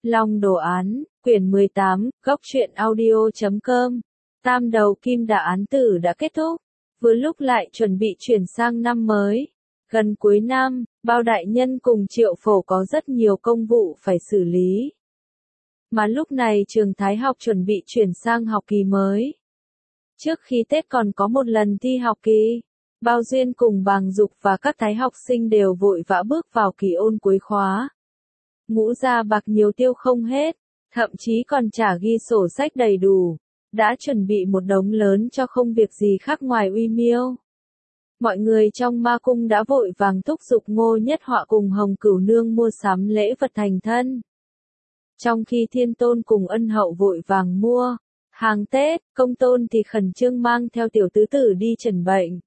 Long đồ án, quyển 18, góc truyện audio.com. Tam đầu kim đà án tử đã kết thúc, vừa lúc lại chuẩn bị chuyển sang năm mới. Gần cuối năm, Bao đại nhân cùng Triệu Phổ có rất nhiều công vụ phải xử lý. Mà lúc này trường Thái học chuẩn bị chuyển sang học kỳ mới. Trước khi Tết còn có một lần thi học kỳ, Bao Duyên cùng Bàng Dục và các thái học sinh đều vội vã bước vào kỳ ôn cuối khóa. Ngũ gia bạc nhiều tiêu không hết, thậm chí còn trả ghi sổ sách đầy đủ, đã chuẩn bị một đống lớn cho không việc gì khác ngoài uy miêu. Mọi người trong ma cung đã vội vàng thúc giục Ngô Nhất Họa cùng Hồng Cửu Nương mua sắm lễ vật thành thân. Trong khi Thiên Tôn cùng Ân Hậu vội vàng mua hàng Tết, Công Tôn thì khẩn trương mang theo tiểu tứ tử đi trần bệnh.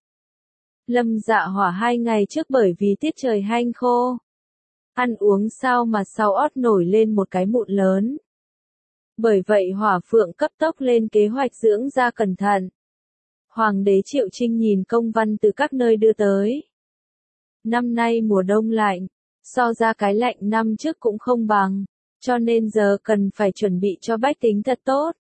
Lâm Dạ Hỏa 2 ngày trước bởi vì tiết trời hanh khô, ăn uống sao mà sau ót nổi lên một cái mụn lớn. Bởi vậy Hỏa Phượng cấp tốc lên kế hoạch dưỡng da cẩn thận. Hoàng đế Triệu Trinh nhìn công văn từ các nơi đưa tới. Năm nay mùa đông lạnh, so ra cái lạnh năm trước cũng không bằng, cho nên giờ cần phải chuẩn bị cho bách tính thật tốt.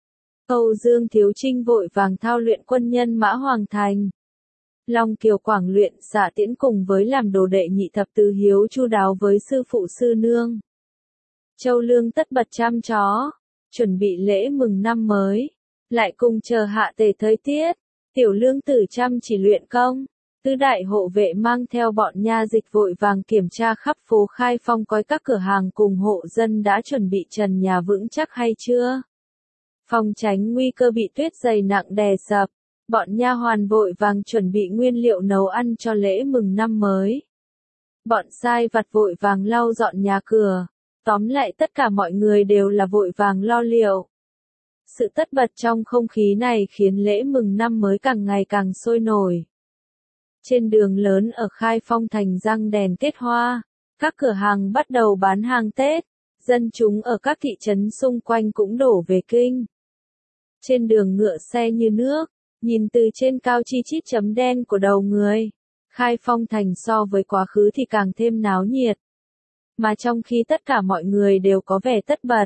Âu Dương Thiếu Trinh vội vàng thao luyện quân nhân Mã Hoàng Thành. Long Kiều Quảng luyện xạ tiễn cùng với làm đồ đệ nhị thập tứ hiếu chu đáo với sư phụ sư nương. Châu Lương tất bật chăm chó, chuẩn bị lễ mừng năm mới, lại cùng chờ hạ tề thời tiết. Tiểu Lương Tử chăm chỉ luyện công, tứ đại hộ vệ mang theo bọn nha dịch vội vàng kiểm tra khắp phố Khai Phong coi các cửa hàng cùng hộ dân đã chuẩn bị trần nhà vững chắc hay chưa. Phòng tránh nguy cơ bị tuyết dày nặng đè sập, bọn nha hoàn vội vàng chuẩn bị nguyên liệu nấu ăn cho lễ mừng năm mới. Bọn sai vặt vội vàng lau dọn nhà cửa, tóm lại tất cả mọi người đều là vội vàng lo liệu. Sự tất bật trong không khí này khiến lễ mừng năm mới càng ngày càng sôi nổi. Trên đường lớn ở Khai Phong thành răng đèn kết hoa, các cửa hàng bắt đầu bán hàng Tết, dân chúng ở các thị trấn xung quanh cũng đổ về kinh. Trên đường ngựa xe như nước, nhìn từ trên cao chi chít chấm đen của đầu người. Khai Phong thành so với quá khứ thì càng thêm náo nhiệt. Mà trong khi tất cả mọi người đều có vẻ tất bật,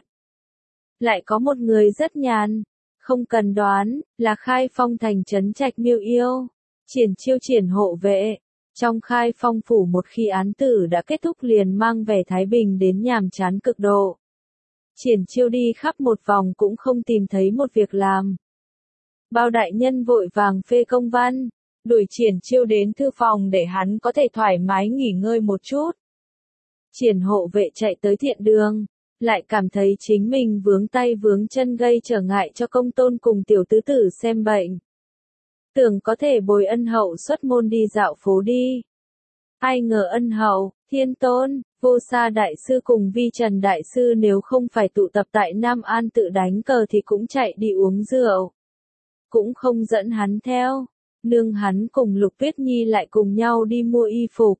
lại có một người rất nhàn, không cần đoán, là Khai Phong thành trấn Trạch Miêu Yêu, Triển Chiêu Triển hộ vệ. Trong Khai Phong phủ một khi án tử đã kết thúc liền mang vẻ thái bình đến nhàm chán cực độ. Triển Chiêu đi khắp một vòng cũng không tìm thấy một việc làm. Bao đại nhân vội vàng phê công văn, đuổi Triển Chiêu đến thư phòng để hắn có thể thoải mái nghỉ ngơi một chút. Triển hộ vệ chạy tới thiện đường, lại cảm thấy chính mình vướng tay vướng chân gây trở ngại cho Công Tôn cùng tiểu tứ tử xem bệnh. Tưởng có thể bồi Ân Hậu xuất môn đi dạo phố đi. Ai ngờ Ân Hậu, Thiên Tôn, Vô Sa đại sư cùng Vi Trần đại sư nếu không phải tụ tập tại Nam An tự đánh cờ thì cũng chạy đi uống rượu. Cũng không dẫn hắn theo, nương hắn cùng Lục Tuyết Nhi lại cùng nhau đi mua y phục.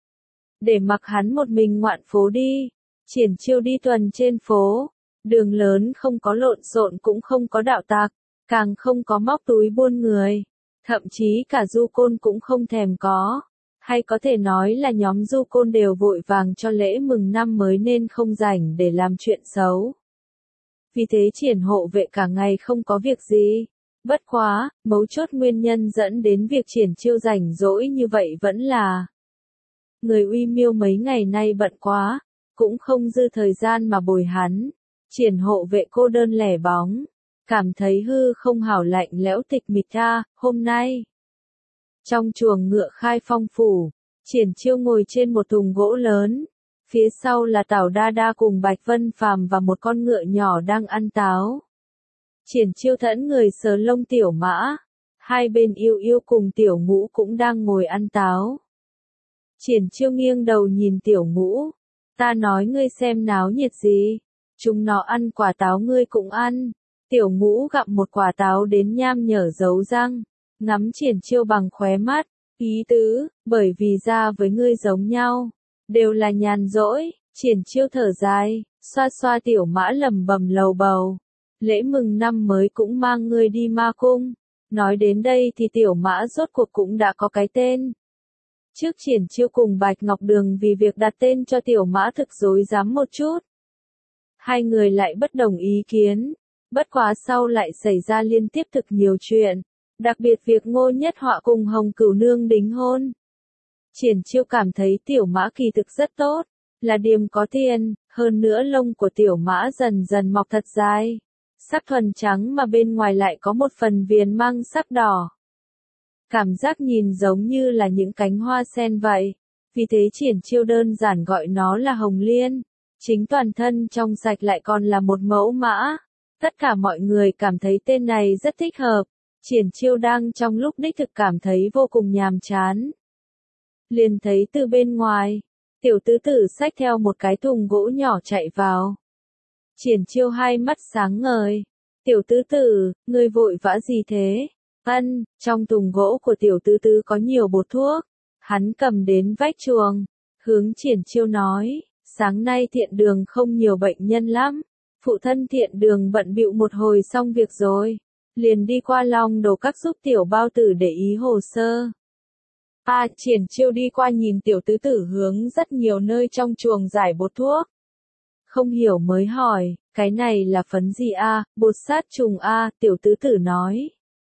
Để mặc hắn một mình ngoạn phố đi. Triển Chiêu đi tuần trên phố, đường lớn không có lộn xộn cũng không có đạo tặc, càng không có móc túi buôn người, thậm chí cả du côn cũng không thèm có, hay có thể nói là nhóm du côn đều vội vàng cho lễ mừng năm mới nên không rảnh để làm chuyện xấu. Vì thế Triển hộ vệ cả ngày không có việc gì, bất quá, mấu chốt nguyên nhân dẫn đến việc Triển Chiêu rảnh rỗi như vậy vẫn là người uy miêu mấy ngày nay bận quá. Cũng không dư thời gian mà bồi hắn. Triển hộ vệ cô đơn lẻ bóng, cảm thấy hư không hảo lạnh lẽo tịch mịch ta, hôm nay. Trong chuồng ngựa Khai Phong phủ, Triển Chiêu ngồi trên một thùng gỗ lớn, phía sau là Tảo Đa Đa cùng Bạch Vân Phàm và một con ngựa nhỏ đang ăn táo. Triển Chiêu thẫn người sờ lông Tiểu Mã, hai bên Yêu Yêu cùng Tiểu Ngũ cũng đang ngồi ăn táo. Triển Chiêu nghiêng đầu nhìn Tiểu Ngũ. Ta nói ngươi xem náo nhiệt gì, chúng nó ăn quả táo ngươi cũng ăn. Tiểu Ngũ gặm một quả táo đến nham nhở dấu răng, ngắm Triển Chiêu bằng khóe mắt, ý tứ, bởi vì da với ngươi giống nhau, đều là nhàn rỗi. Triển Chiêu thở dài, xoa xoa Tiểu Mã lẩm bẩm lầu bầu, lễ mừng năm mới cũng mang ngươi đi ma cung. Nói đến đây thì Tiểu Mã rốt cuộc cũng đã có cái tên. Trước Triển Chiêu cùng Bạch Ngọc Đường vì việc đặt tên cho Tiểu Mã thực rối rắm một chút. Hai người lại bất đồng ý kiến. Bất quá sau lại xảy ra liên tiếp thực nhiều chuyện. Đặc biệt việc Ngô Nhất Họa cùng Hồng Cửu Nương đính hôn. Triển Chiêu cảm thấy Tiểu Mã kỳ thực rất tốt, là điềm có tiền, hơn nữa lông của Tiểu Mã dần dần mọc thật dài. Sắc thuần trắng mà bên ngoài lại có một phần viền mang sắc đỏ. Cảm giác nhìn giống như là những cánh hoa sen vậy. Vì thế Triển Chiêu đơn giản gọi nó là Hồng Liên. Chính toàn thân trong sạch lại còn là một mẫu mã. Tất cả mọi người cảm thấy tên này rất thích hợp. Triển Chiêu đang trong lúc đích thực cảm thấy vô cùng nhàm chán. Liền thấy từ bên ngoài, Tiểu Tứ Tử xách theo một cái thùng gỗ nhỏ chạy vào. Triển Chiêu hai mắt sáng ngời. Tiểu Tứ Tử, ngươi vội vã gì thế? Ân, trong thùng gỗ của Tiểu Tứ Tử có nhiều bột thuốc. Hắn cầm đến vách chuồng, hướng Triển Chiêu nói, sáng nay Thiện Đường không nhiều bệnh nhân lắm. Phụ thân Thiện Đường bận bịu một hồi xong việc rồi, liền đi qua Long Đồ Các giúp Tiểu Bao Tử để ý hồ sơ. Triển Chiêu đi qua nhìn Tiểu Tứ Tử hướng rất nhiều nơi trong chuồng giải bột thuốc. Không hiểu mới hỏi, cái này là phấn gì bột sát trùng Tiểu Tứ Tử nói.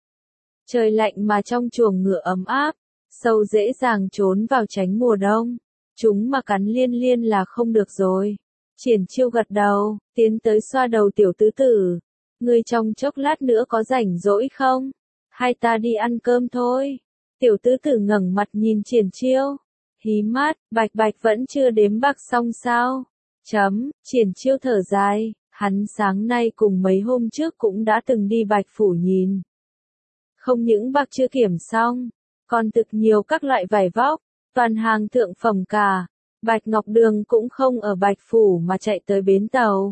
Trời lạnh mà trong chuồng ngựa ấm áp, sâu dễ dàng trốn vào tránh mùa đông. Chúng mà cắn liên liên là không được rồi. Triển Chiêu gật đầu, tiến tới xoa đầu Tiểu Tứ Tử. Ngươi trong chốc lát nữa có rảnh rỗi không? Hay ta đi ăn cơm thôi? Tiểu Tứ Tử ngẩng mặt nhìn Triển Chiêu. Hí mắt, Bạch Bạch vẫn chưa đếm bạc xong sao? Triển Chiêu thở dài, hắn sáng nay cùng mấy hôm trước cũng đã từng đi Bạch Phủ nhìn. Không những bạc chưa kiểm xong, còn thực nhiều các loại vải vóc, toàn hàng thượng phẩm cả. Bạch Ngọc Đường cũng không ở Bạch Phủ mà chạy tới bến tàu.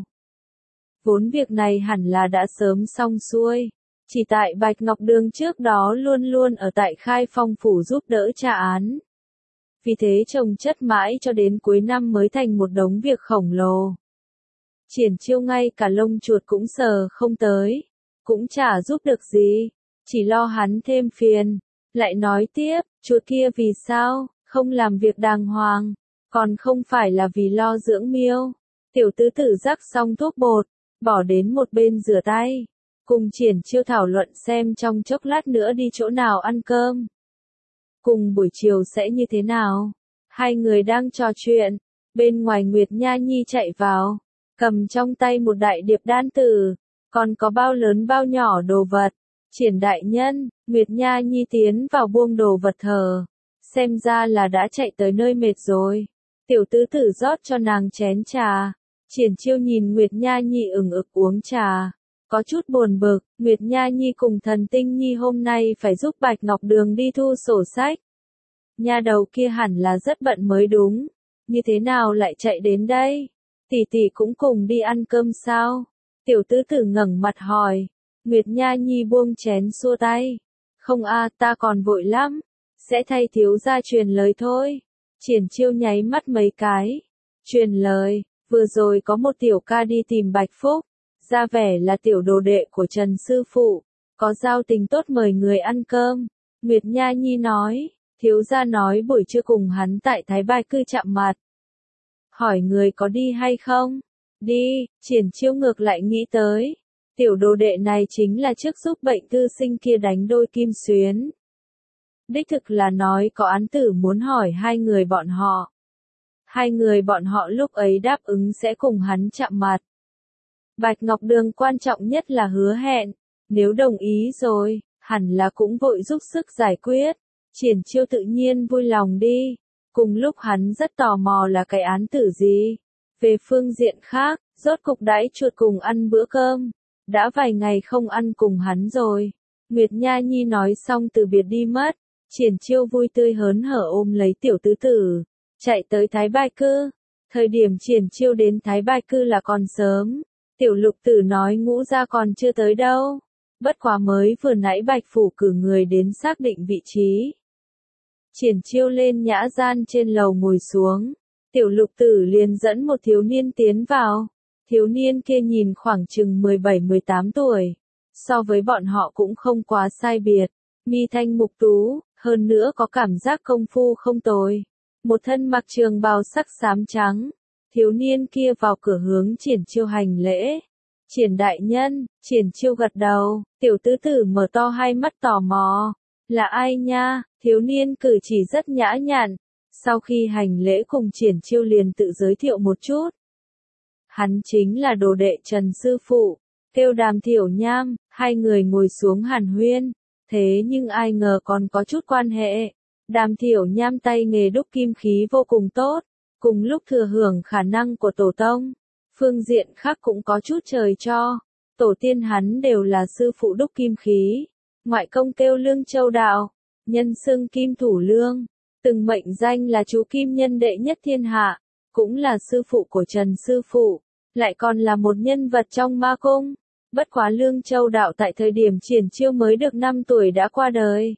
Vốn việc này hẳn là đã sớm xong xuôi. Chỉ tại Bạch Ngọc Đường trước đó luôn luôn ở tại Khai Phong Phủ giúp đỡ tra án. Vì thế chồng chất mãi cho đến cuối năm mới thành một đống việc khổng lồ. Triển Chiêu ngay cả lông chuột cũng sờ không tới. Cũng chả giúp được gì. Chỉ lo hắn thêm phiền. Lại nói tiếp, chuột kia vì sao, không làm việc đàng hoàng. Còn không phải là vì lo dưỡng miêu. Tiểu Tứ Tử rắc xong thuốc bột, bỏ đến một bên rửa tay. Cùng Triển Chiêu thảo luận xem trong chốc lát nữa đi chỗ nào ăn cơm. Cùng buổi chiều sẽ như thế nào. Hai người đang trò chuyện. Bên ngoài Nguyệt Nha Nhi chạy vào. Cầm trong tay một đại điệp đan tử. Còn có bao lớn bao nhỏ đồ vật. Triển đại nhân, Nguyệt Nha Nhi tiến vào buông đồ vật thờ. Xem ra là đã chạy tới nơi mệt rồi. Tiểu Tứ Tử rót cho nàng chén trà. Triển Chiêu nhìn Nguyệt Nha Nhi ửng ực uống trà. Có chút buồn bực, Nguyệt Nha Nhi cùng Thần Tinh Nhi hôm nay phải giúp Bạch Ngọc Đường đi thu sổ sách. Nha đầu kia hẳn là rất bận mới đúng. Như thế nào lại chạy đến đây? Tỷ tỷ cũng cùng đi ăn cơm sao? Tiểu Tứ Tử ngẩng mặt hỏi. Nguyệt Nha Nhi buông chén xua tay. Không ta còn vội lắm. Sẽ thay thiếu gia truyền lời thôi. Triển Chiêu nháy mắt mấy cái. Truyền lời, vừa rồi có một tiểu ca đi tìm Bạch Phúc. Ra vẻ là tiểu đồ đệ của Trần Sư Phụ. Có giao tình tốt mời người ăn cơm. Nguyệt Nha Nhi nói. Thiếu gia nói buổi trưa cùng hắn tại Thái Bài Cư chạm mặt. Hỏi người có đi hay không? Đi, Triển Chiêu ngược lại nghĩ tới. Tiểu đồ đệ này chính là trước giúp bệnh tư sinh kia đánh đôi kim xuyến. Đích thực là nói có án tử muốn hỏi hai người bọn họ. Hai người bọn họ lúc ấy đáp ứng sẽ cùng hắn chạm mặt. Bạch Ngọc Đường quan trọng nhất là hứa hẹn. Nếu đồng ý rồi, hẳn là cũng vội giúp sức giải quyết. Triển Chiêu tự nhiên vui lòng đi. Cùng lúc hắn rất tò mò là cái án tử gì. Về phương diện khác, rốt cục đãi chuột cùng ăn bữa cơm. Đã vài ngày không ăn cùng hắn rồi. Nguyệt Nha Nhi nói xong từ biệt đi mất. Triển Chiêu vui tươi hớn hở ôm lấy Tiểu Tứ Tử. Chạy tới Thái Bài Cư. Thời điểm Triển Chiêu đến Thái Bài Cư là còn sớm. Tiểu Lục Tử nói Ngũ gia còn chưa tới đâu. Bất quá mới vừa nãy Bạch Phủ cử người đến xác định vị trí. Triển Chiêu lên nhã gian trên lầu ngồi xuống. Tiểu Lục Tử liền dẫn một thiếu niên tiến vào. Thiếu niên kia nhìn khoảng chừng 17-18 tuổi. So với bọn họ cũng không quá sai biệt. Mi thanh mục tú, hơn nữa có cảm giác công phu không tồi. Một thân mặc trường bào sắc xám trắng. Thiếu niên kia vào cửa hướng Triển Chiêu hành lễ. Triển đại nhân, Triển Chiêu gật đầu, tiểu tứ tử mở to hai mắt tò mò. Là ai nha? Thiếu niên cử chỉ rất nhã nhặn. Sau khi hành lễ cùng Triển Chiêu liền tự giới thiệu một chút. Hắn chính là đồ đệ Trần sư phụ, kêu Đàm Thiểu Nham, hai người ngồi xuống hàn huyên. Thế nhưng ai ngờ còn có chút quan hệ. Đàm Thiểu Nham tay nghề đúc kim khí vô cùng tốt, cùng lúc thừa hưởng khả năng của tổ tông. Phương diện khác cũng có chút trời cho. Tổ tiên hắn đều là sư phụ đúc kim khí. Ngoại công kêu Lương Châu Đạo, nhân xưng Kim Thủ Lương, từng mệnh danh là chú kim nhân đệ nhất thiên hạ, cũng là sư phụ của Trần sư phụ, lại còn là một nhân vật trong ma cung. Bất quá Lương Châu Đạo tại thời điểm Triển Chiêu mới được 5 tuổi đã qua đời.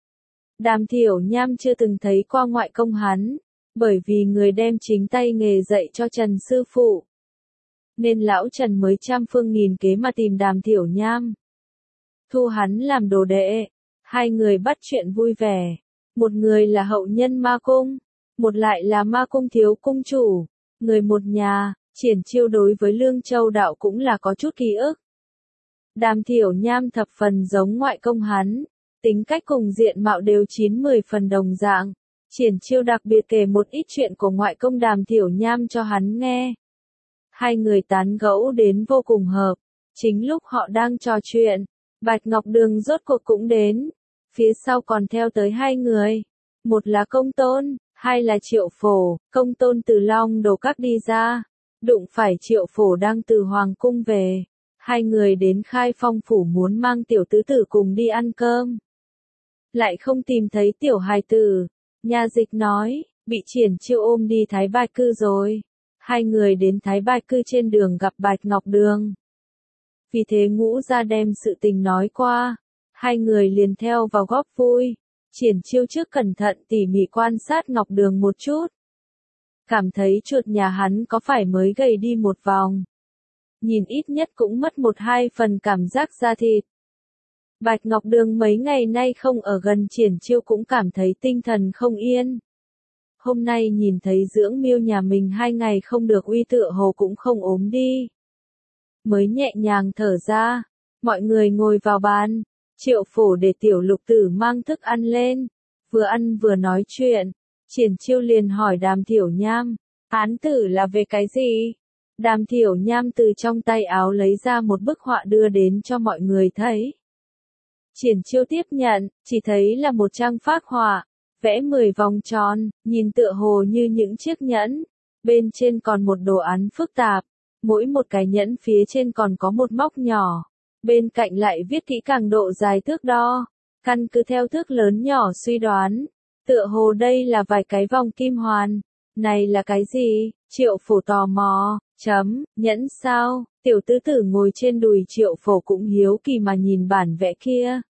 Đàm Thiểu Nham chưa từng thấy qua ngoại công hắn, bởi vì người đem chính tay nghề dạy cho Trần sư phụ. Nên lão Trần mới trăm phương nghìn kế mà tìm Đàm Thiểu Nham. Thu hắn làm đồ đệ, hai người bắt chuyện vui vẻ. Một người là hậu nhân ma cung, một lại là ma cung thiếu cung chủ, người một nhà. Triển Chiêu đối với Lương Châu Đạo cũng là có chút ký ức. Đàm Thiểu Nham thập phần giống ngoại công hắn, tính cách cùng diện mạo đều 9-10 phần đồng dạng. Triển Chiêu đặc biệt kể một ít chuyện của ngoại công Đàm Thiểu Nham cho hắn nghe. Hai người tán gẫu đến vô cùng hợp. Chính lúc họ đang trò chuyện, Bạch Ngọc Đường rốt cuộc cũng đến. Phía sau còn theo tới hai người. Một là Công Tôn, hai là Triệu Phổ. Công Tôn từ Long Đồ Các đi ra, đụng phải Triệu Phổ đang từ Hoàng Cung về. Hai người đến Khai Phong phủ muốn mang tiểu tứ tử cùng đi ăn cơm. Lại không tìm thấy tiểu hài tử. Nha dịch nói, bị Triển Chiêu ôm đi Thái Bạch Cư rồi. Hai người đến Thái Bạch Cư trên đường gặp Bạch Ngọc Đường. Vì thế Ngũ ra đem sự tình nói qua. Hai người liền theo vào góp vui. Triển Chiêu trước cẩn thận tỉ mỉ quan sát Ngọc Đường một chút. Cảm thấy chuột nhà hắn có phải mới gầy đi một vòng. Nhìn ít nhất cũng mất 1-2 phần cảm giác da thịt. Bạch Ngọc Đường mấy ngày nay không ở gần Triển Chiêu cũng cảm thấy tinh thần không yên. Hôm nay nhìn thấy Dưỡng Miêu nhà mình 2 ngày không được uy tựa hồ cũng không ốm đi. Mới nhẹ nhàng thở ra, mọi người ngồi vào bàn, Triệu Phổ để tiểu lục tử mang thức ăn lên, vừa ăn vừa nói chuyện. Triển Chiêu liền hỏi Đàm Thiểu Nham, án tử là về cái gì? Đàm Thiểu Nham từ trong tay áo lấy ra một bức họa đưa đến cho mọi người thấy. Triển Chiêu tiếp nhận, chỉ thấy là một trang phác họa, vẽ 10 vòng tròn, nhìn tựa hồ như những chiếc nhẫn. Bên trên còn một đồ án phức tạp, mỗi một cái nhẫn phía trên còn có một móc nhỏ. Bên cạnh lại viết kỹ càng độ dài thước đo, căn cứ theo thước lớn nhỏ suy đoán. Tựa hồ đây là vài cái vòng kim hoàn. Này là cái gì? Triệu Phổ tò mò, nhẫn sao? Tiểu tứ tử ngồi trên đùi Triệu Phổ cũng hiếu kỳ mà nhìn bản vẽ kia.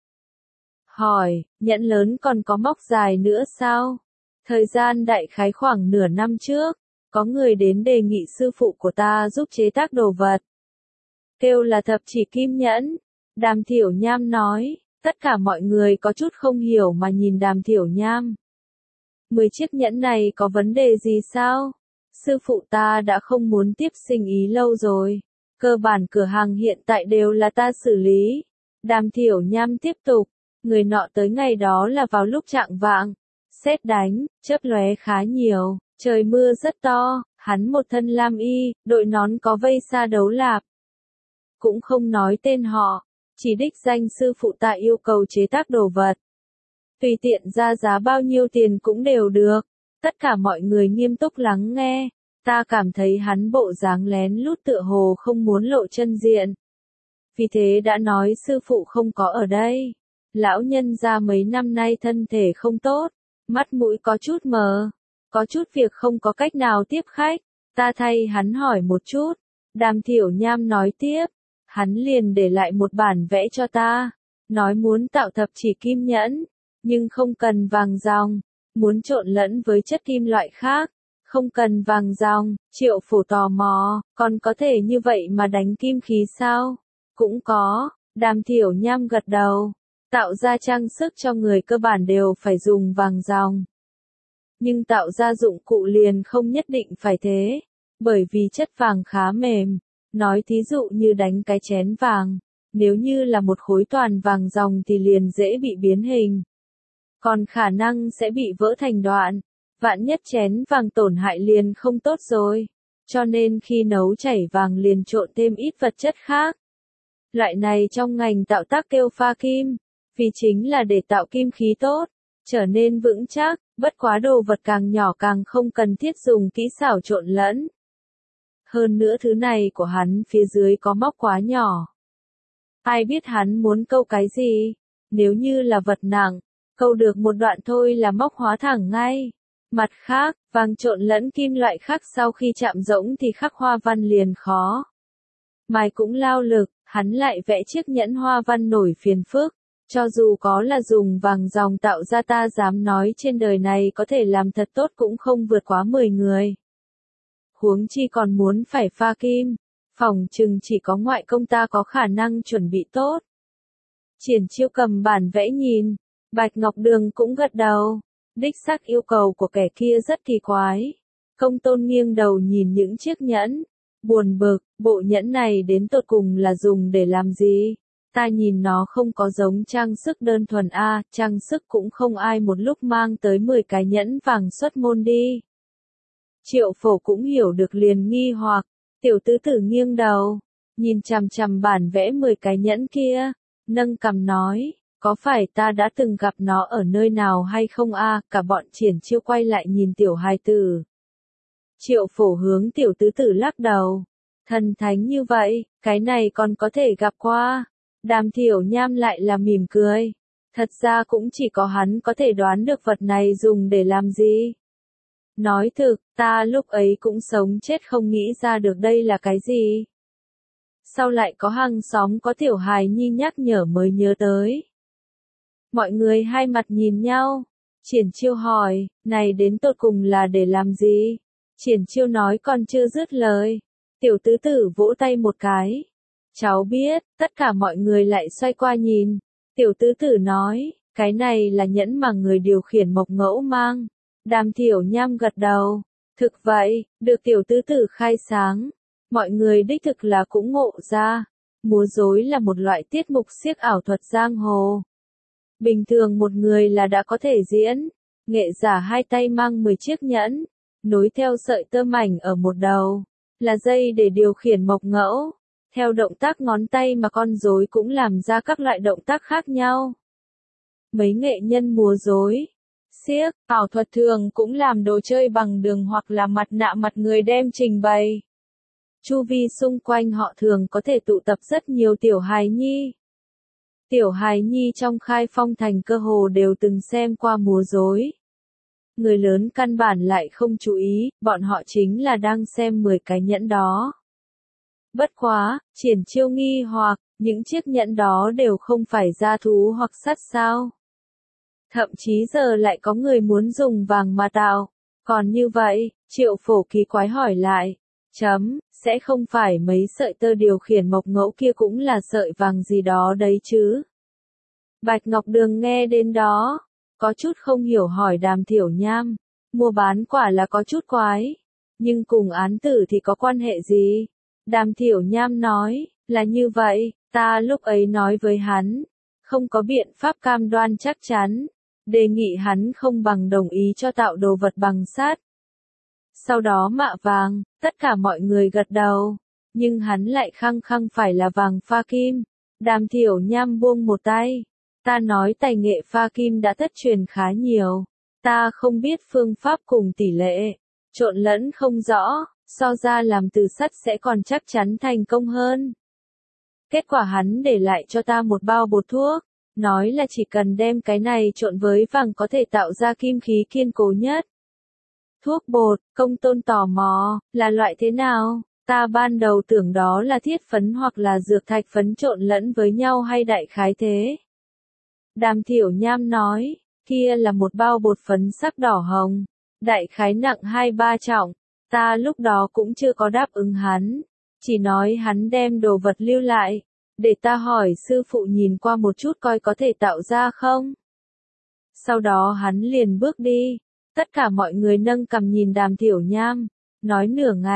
Hỏi, nhẫn lớn còn có móc dài nữa sao? Thời gian đại khái khoảng nửa năm trước, có người đến đề nghị sư phụ của ta giúp chế tác đồ vật. Kêu là thập chỉ kim nhẫn. Đàm Thiểu Nham nói, tất cả mọi người có chút không hiểu mà nhìn Đàm Thiểu Nham. 10 chiếc nhẫn này có vấn đề gì sao? Sư phụ ta đã không muốn tiếp sinh ý lâu rồi. Cơ bản cửa hàng hiện tại đều là ta xử lý. Đàm Thiểu Nham tiếp tục, người nọ tới ngày đó là vào lúc chạng vạng. Sét đánh, chớp lóe khá nhiều, trời mưa rất to, hắn một thân lam y, đội nón có vây sa đấu lạp. Cũng không nói tên họ, chỉ đích danh sư phụ ta yêu cầu chế tác đồ vật. Tùy tiện ra giá bao nhiêu tiền cũng đều được. Tất cả mọi người nghiêm túc lắng nghe. Ta cảm thấy hắn bộ dáng lén lút tựa hồ không muốn lộ chân diện. Vì thế đã nói sư phụ không có ở đây. Lão nhân gia mấy năm nay thân thể không tốt, mắt mũi có chút mờ, có chút việc không có cách nào tiếp khách. Ta thay hắn hỏi một chút. Đàm Thiểu Nham nói tiếp. Hắn liền để lại một bản vẽ cho ta. Nói muốn tạo thập chỉ kim nhẫn. Nhưng không cần vàng ròng, muốn trộn lẫn với chất kim loại khác, không cần vàng ròng. Triệu Phổ tò mò, còn có thể như vậy mà đánh kim khí sao? Cũng có. Đàm Thiểu Nham gật đầu. Tạo ra trang sức cho người cơ bản đều phải dùng vàng ròng. Nhưng tạo ra dụng cụ liền không nhất định phải thế. Bởi vì chất vàng khá mềm, nói thí dụ như đánh cái chén vàng, nếu như là một khối toàn vàng ròng thì liền dễ bị biến hình. Còn khả năng sẽ bị vỡ thành đoạn, vạn nhất chén vàng tổn hại liền không tốt rồi. Cho nên khi nấu chảy vàng liền trộn thêm ít vật chất khác. Loại này trong ngành tạo tác kêu pha kim, vì chính là để tạo kim khí tốt, trở nên vững chắc, bất quá đồ vật càng nhỏ càng không cần thiết dùng kỹ xảo trộn lẫn. Hơn nữa thứ này của hắn phía dưới có móc quá nhỏ. Ai biết hắn muốn câu cái gì? Nếu như là vật nặng, câu được một đoạn thôi là móc hóa thẳng ngay. Mặt khác, vàng trộn lẫn kim loại khác sau khi chạm rỗng thì khắc hoa văn liền khó. Mài cũng lao lực, hắn lại vẽ chiếc nhẫn hoa văn nổi phiền phức. Cho dù có là dùng vàng ròng tạo ra ta dám nói trên đời này có thể làm thật tốt cũng không vượt quá 10 người. Huống chi còn muốn phải pha kim, phỏng chừng chỉ có ngoại công ta có khả năng chuẩn bị tốt. Triển Chiêu cầm bản vẽ nhìn, Bạch Ngọc Đường cũng gật đầu, đích xác yêu cầu của kẻ kia rất kỳ quái. Công Tôn nghiêng đầu nhìn những chiếc nhẫn, buồn bực, bộ nhẫn này đến tột cùng là dùng để làm gì? Ta nhìn nó không có giống trang sức đơn thuần a, trang sức cũng không ai một lúc mang tới 10 cái nhẫn vàng xuất môn đi. Triệu Phổ cũng hiểu được liền nghi hoặc, tiểu tứ tử nghiêng đầu, nhìn chằm chằm bản vẽ 10 cái nhẫn kia, nâng cằm nói, có phải ta đã từng gặp nó ở nơi nào hay không a? Cả bọn Triển Chiêu quay lại nhìn tiểu hài tử. Triệu Phổ hướng tiểu tứ tử lắc đầu, thần thánh như vậy, cái này còn có thể gặp qua. Đàm Thiểu Nham lại là mỉm cười, thật ra cũng chỉ có hắn có thể đoán được vật này dùng để làm gì. Nói thực, ta lúc ấy cũng sống chết không nghĩ ra được đây là cái gì. Sau lại có hàng xóm có tiểu hài nhi nhắc nhở mới nhớ tới. Mọi người hai mặt nhìn nhau. Triển Chiêu hỏi, này đến tột cùng là để làm gì? Triển Chiêu nói còn chưa dứt lời. Tiểu tứ tử vỗ tay một cái. Cháu biết, tất cả mọi người lại xoay qua nhìn. Tiểu tứ tử nói, cái này là nhẫn mà người điều khiển Mộc Ngẫu mang. Đàm Thiểu Nham gật đầu. Thực vậy, được tiểu tứ tử khai sáng. Mọi người đích thực là cũng ngộ ra. Múa rối là một loại tiết mục xiếc ảo thuật giang hồ. Bình thường một người là đã có thể diễn. Nghệ giả hai tay mang 10 chiếc nhẫn. Nối theo sợi tơ mảnh ở một đầu. Là dây để điều khiển Mộc Ngẫu. Theo động tác ngón tay mà con rối cũng làm ra các loại động tác khác nhau. Mấy nghệ nhân múa rối, xiếc, ảo thuật thường cũng làm đồ chơi bằng đường hoặc là mặt nạ mặt người đem trình bày. Chu vi xung quanh họ thường có thể tụ tập rất nhiều tiểu hài nhi. Tiểu hài nhi trong Khai Phong thành cơ hồ đều từng xem qua múa rối. Người lớn căn bản lại không chú ý, bọn họ chính là đang xem 10 cái nhẫn đó. Bất quá, Triển Chiêu nghi hoặc, những chiếc nhẫn đó đều không phải da thú hoặc sắt sao. Thậm chí giờ lại có người muốn dùng vàng mà tạo. Còn như vậy, Triệu Phổ kỳ quái hỏi lại. Sẽ không phải mấy sợi tơ điều khiển Mộc Ngẫu kia cũng là sợi vàng gì đó đấy chứ? Bạch Ngọc Đường nghe đến đó, có chút không hiểu hỏi Đàm Thiểu Nham. Mua bán quả là có chút quái. Nhưng cùng án tử thì có quan hệ gì? Đàm Thiểu Nham nói, là như vậy, ta lúc ấy nói với hắn, không có biện pháp cam đoan chắc chắn, đề nghị hắn không bằng đồng ý cho tạo đồ vật bằng sắt. Sau đó mạ vàng, tất cả mọi người gật đầu, nhưng hắn lại khăng khăng phải là vàng pha kim. Đàm Thiểu Nham buông một tay, ta nói tài nghệ pha kim đã thất truyền khá nhiều, ta không biết phương pháp cùng tỷ lệ, trộn lẫn không rõ. So ra làm từ sắt sẽ còn chắc chắn thành công hơn. Kết quả hắn để lại cho ta một bao bột thuốc, nói là chỉ cần đem cái này trộn với vàng có thể tạo ra kim khí kiên cố nhất. Thuốc bột, Công Tôn tò mò, là loại thế nào? Ta ban đầu tưởng đó là thiết phấn hoặc là dược thạch phấn trộn lẫn với nhau hay đại khái thế. Đàm Thiểu Nham nói, kia là một bao bột phấn sắc đỏ hồng, đại khái nặng 2-3 trọng. Ta lúc đó cũng chưa có đáp ứng hắn, chỉ nói hắn đem đồ vật lưu lại, để ta hỏi sư phụ nhìn qua một chút coi có thể tạo ra không. Sau đó hắn liền bước đi, tất cả mọi người nâng cằm nhìn Đàm Thiểu Nham, nói nửa ngày,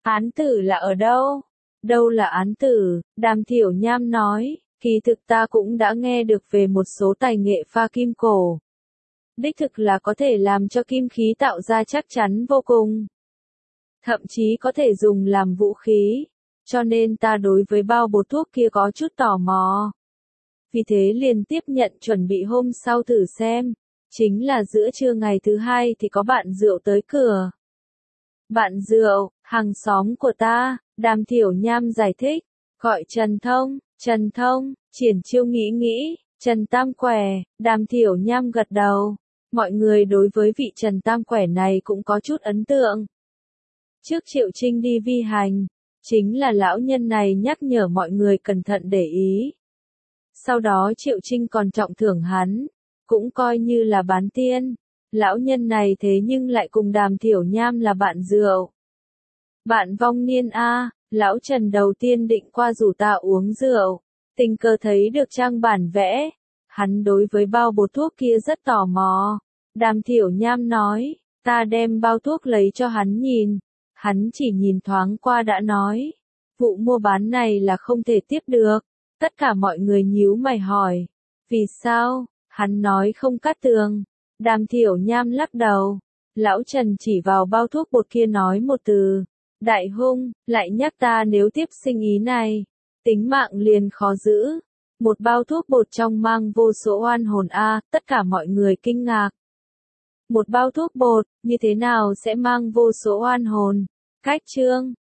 Án tử là ở đâu? Đâu là án tử? Đàm Thiểu Nham nói, kỳ thực ta cũng đã nghe được về một số tài nghệ pha kim cổ. Đích thực là có thể làm cho kim khí tạo ra chắc chắn vô cùng. Thậm chí có thể dùng làm vũ khí. Cho nên ta đối với bao bột thuốc kia có chút tò mò. Vì thế liền tiếp nhận chuẩn bị hôm sau thử xem. Chính là giữa trưa ngày thứ hai thì có bạn rượu tới cửa. Bạn rượu, hàng xóm của ta, Đàm Thiểu Nham giải thích. Gọi Trần Thông, Trần Thông, Triển Chiêu nghĩ, Trần Tam Quẻ, Đàm Thiểu Nham gật đầu. Mọi người đối với vị Trần Tam Quẻ này cũng có chút ấn tượng. Trước Triệu Trinh đi vi hành, chính là lão nhân này nhắc nhở mọi người cẩn thận để ý. Sau đó Triệu Trinh còn trọng thưởng hắn, cũng coi như là bán tiên. Lão nhân này thế nhưng lại cùng Đàm Thiểu Nham là bạn rượu. Bạn vong niên a, lão Trần đầu tiên định qua rủ ta uống rượu, tình cờ thấy được trang bản vẽ. Hắn đối với bao bột thuốc kia rất tò mò. Đàm Thiểu Nham nói, ta đem bao thuốc lấy cho hắn nhìn. Hắn chỉ nhìn thoáng qua đã nói, vụ mua bán này là không thể tiếp được. Tất cả mọi người nhíu mày hỏi, vì sao? Hắn nói không cắt tường. Đàm Thiểu Nham lắc đầu. Lão Trần chỉ vào bao thuốc bột kia nói một từ, đại hung, lại nhắc ta nếu tiếp sinh ý này, tính mạng liền khó giữ. Một bao thuốc bột trong mang vô số oan hồn a, tất cả mọi người kinh ngạc. Một bao thuốc bột, như thế nào sẽ mang vô số oan hồn? Cách chương